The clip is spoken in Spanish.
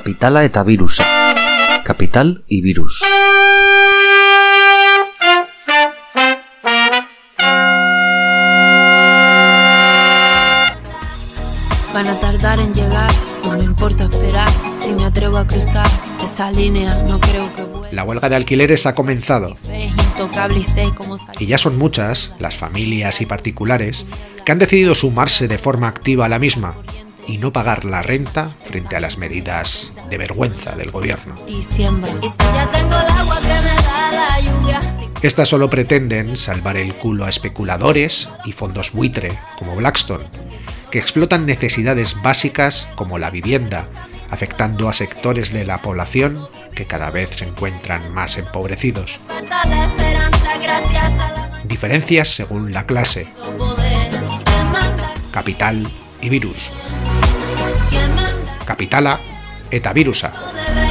Kapitala eta virusa. Capital y virus. Van a tardar en llegar, no me importa esperar. Si me atrevo a cruzar esa línea, no creo que vuelva. La huelga de alquileres ha comenzado. Y ya son muchas las familias y particulares que han decidido sumarse de forma activa a la misma y no pagar la renta frente a las medidas de vergüenza del gobierno. Estas solo pretenden salvar el culo a especuladores y fondos buitre como Blackstone, que explotan necesidades básicas como la vivienda, afectando a sectores de la población que cada vez se encuentran más empobrecidos. Diferencias según la clase. Capital y virus. Kapitala eta virusa.